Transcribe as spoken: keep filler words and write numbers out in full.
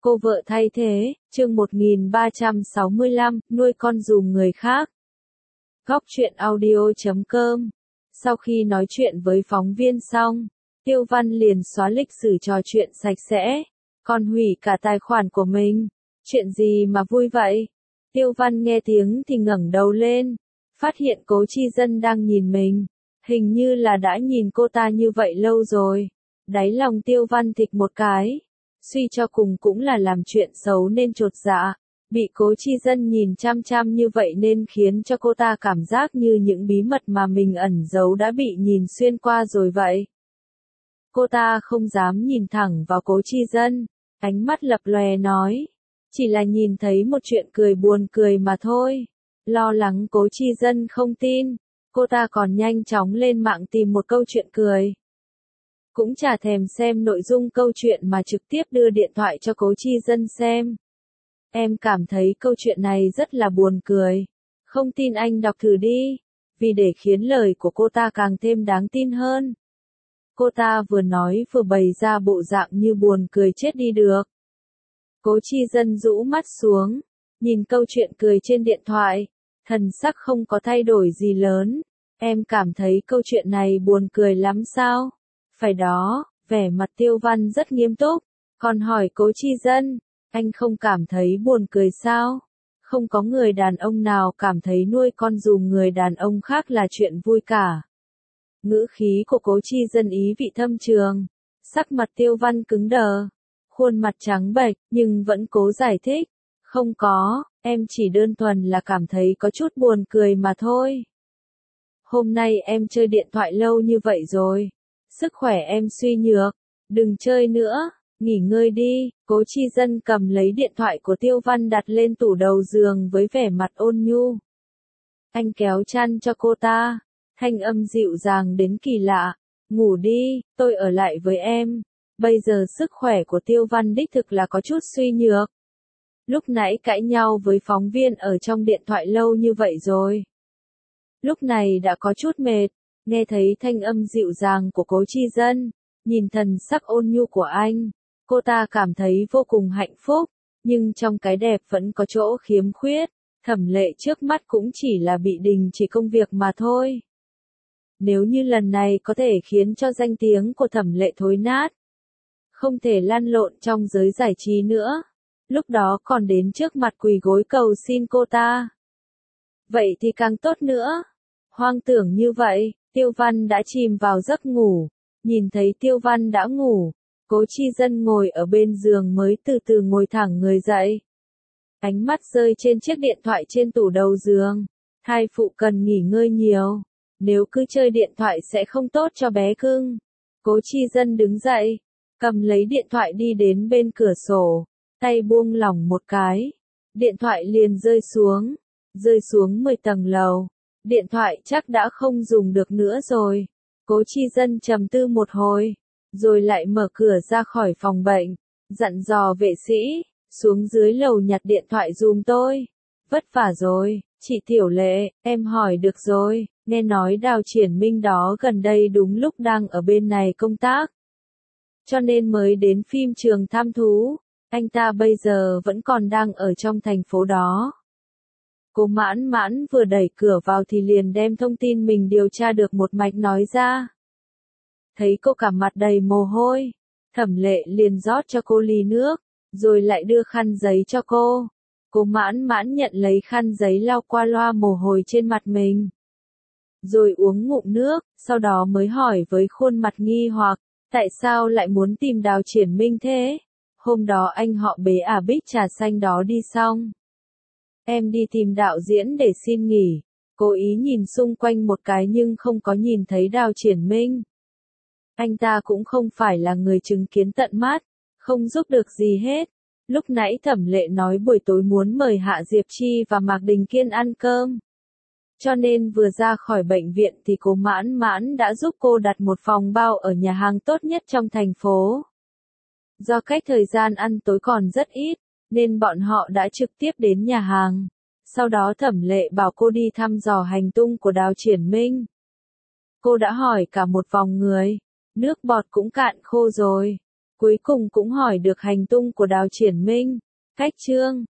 Cô vợ thay thế, chương một nghìn ba trăm sáu mươi lăm, nuôi con dùm người khác. Góc truyện audio chấm com. Sau khi nói chuyện với phóng viên xong, Tiêu Văn liền xóa lịch sử trò chuyện sạch sẽ, còn hủy cả tài khoản của mình. Chuyện gì mà vui vậy? Tiêu Văn nghe tiếng thì ngẩng đầu lên, phát hiện Cố Chi Dân đang nhìn mình. Hình như là đã nhìn cô ta như vậy lâu rồi. Đáy lòng Tiêu Văn thịch một cái. Suy cho cùng cũng là làm chuyện xấu nên chột dạ. Bị Cố Chi Dân nhìn chăm chăm như vậy nên khiến cho cô ta cảm giác như những bí mật mà mình ẩn giấu đã bị nhìn xuyên qua rồi vậy. Cô ta không dám nhìn thẳng vào Cố Chi Dân, ánh mắt lập lòe nói. Chỉ là nhìn thấy một chuyện cười buồn cười mà thôi. Lo lắng Cố Chi Dân không tin, cô ta còn nhanh chóng lên mạng tìm một câu chuyện cười. Cũng chả thèm xem nội dung câu chuyện mà trực tiếp đưa điện thoại cho Cố Chi Dân xem. Em cảm thấy câu chuyện này rất là buồn cười. Không tin anh đọc thử đi, vì để khiến lời của cô ta càng thêm đáng tin hơn. Cô ta vừa nói vừa bày ra bộ dạng như buồn cười chết đi được. Cố Chi Dân rũ mắt xuống, nhìn câu chuyện cười trên điện thoại, thần sắc không có thay đổi gì lớn. Em cảm thấy câu chuyện này buồn cười lắm sao? Phải đó, vẻ mặt Tiêu Văn rất nghiêm túc, còn hỏi Cố Chi Dân, anh không cảm thấy buồn cười sao? Không có người đàn ông nào cảm thấy nuôi con dùm người đàn ông khác là chuyện vui cả. Ngữ khí của Cố Chi Dân ý vị thâm trường, sắc mặt Tiêu Văn cứng đờ, khuôn mặt trắng bệch, nhưng vẫn cố giải thích. Không có, em chỉ đơn thuần là cảm thấy có chút buồn cười mà thôi. Hôm nay em chơi điện thoại lâu như vậy rồi. Sức khỏe em suy nhược, đừng chơi nữa, nghỉ ngơi đi. Cố Chi Dân cầm lấy điện thoại của Tiêu Văn đặt lên tủ đầu giường với vẻ mặt ôn nhu. Anh kéo chăn cho cô ta, thanh âm dịu dàng đến kỳ lạ. Ngủ đi, tôi ở lại với em. Bây giờ sức khỏe của Tiêu Văn đích thực là có chút suy nhược. Lúc nãy cãi nhau với phóng viên ở trong điện thoại lâu như vậy rồi. Lúc này đã có chút mệt. Nghe thấy thanh âm dịu dàng của Cố Chi Dân, nhìn thần sắc ôn nhu của anh, cô ta cảm thấy vô cùng hạnh phúc, nhưng trong cái đẹp vẫn có chỗ khiếm khuyết. Thẩm Lệ trước mắt cũng chỉ là bị đình chỉ công việc mà thôi. Nếu như lần này có thể khiến cho danh tiếng của Thẩm Lệ thối nát, không thể lăn lộn trong giới giải trí nữa, lúc đó còn đến trước mặt quỳ gối cầu xin cô ta. Vậy thì càng tốt nữa. Hoang tưởng như vậy, Tiêu Văn đã chìm vào giấc ngủ. Nhìn thấy Tiêu Văn đã ngủ, Cố Chi Dân ngồi ở bên giường mới từ từ ngồi thẳng người dậy. Ánh mắt rơi trên chiếc điện thoại trên tủ đầu giường. Thai phụ cần nghỉ ngơi nhiều. Nếu cứ chơi điện thoại sẽ không tốt cho bé cưng. Cố Chi Dân đứng dậy, cầm lấy điện thoại đi đến bên cửa sổ, tay buông lỏng một cái. Điện thoại liền rơi xuống, rơi xuống mười tầng lầu. Điện thoại chắc đã không dùng được nữa rồi. Cố Chi Dân trầm tư một hồi, rồi lại mở cửa ra khỏi phòng bệnh, dặn dò vệ sĩ, xuống dưới lầu nhặt điện thoại giùm tôi. Vất vả rồi, chị Tiểu Lệ, em hỏi được rồi, nghe nói Đào Triển Minh đó gần đây đúng lúc đang ở bên này công tác. Cho nên mới đến phim trường thăm thú, anh ta bây giờ vẫn còn đang ở trong thành phố đó. Cố Mãn Mãn vừa đẩy cửa vào thì liền đem thông tin mình điều tra được một mạch nói ra. Thấy cô cả mặt đầy mồ hôi, Thẩm Lệ liền rót cho cô ly nước, rồi lại đưa khăn giấy cho cô. Cố Mãn Mãn nhận lấy khăn giấy lau qua loa mồ hôi trên mặt mình. Rồi uống ngụm nước, sau đó mới hỏi với khuôn mặt nghi hoặc, tại sao lại muốn tìm Đào Triển Minh thế? Hôm đó anh họ bế à bích trà xanh đó đi xong. Em đi tìm đạo diễn để xin nghỉ, cố ý nhìn xung quanh một cái nhưng không có nhìn thấy Đào Triển Minh. Anh ta cũng không phải là người chứng kiến tận mắt, không giúp được gì hết. Lúc nãy Thẩm Lệ nói buổi tối muốn mời Hạ Diệp Chi và Mạc Đình Kiên ăn cơm. Cho nên vừa ra khỏi bệnh viện thì Cố Mãn Mãn đã giúp cô đặt một phòng bao ở nhà hàng tốt nhất trong thành phố. Do cách thời gian ăn tối còn rất ít, nên bọn họ đã trực tiếp đến nhà hàng. Sau đó Thẩm Lệ bảo cô đi thăm dò hành tung của Đào Triển Minh. Cô đã hỏi cả một vòng người, nước bọt cũng cạn khô rồi. Cuối cùng cũng hỏi được hành tung của Đào Triển Minh. Cách chương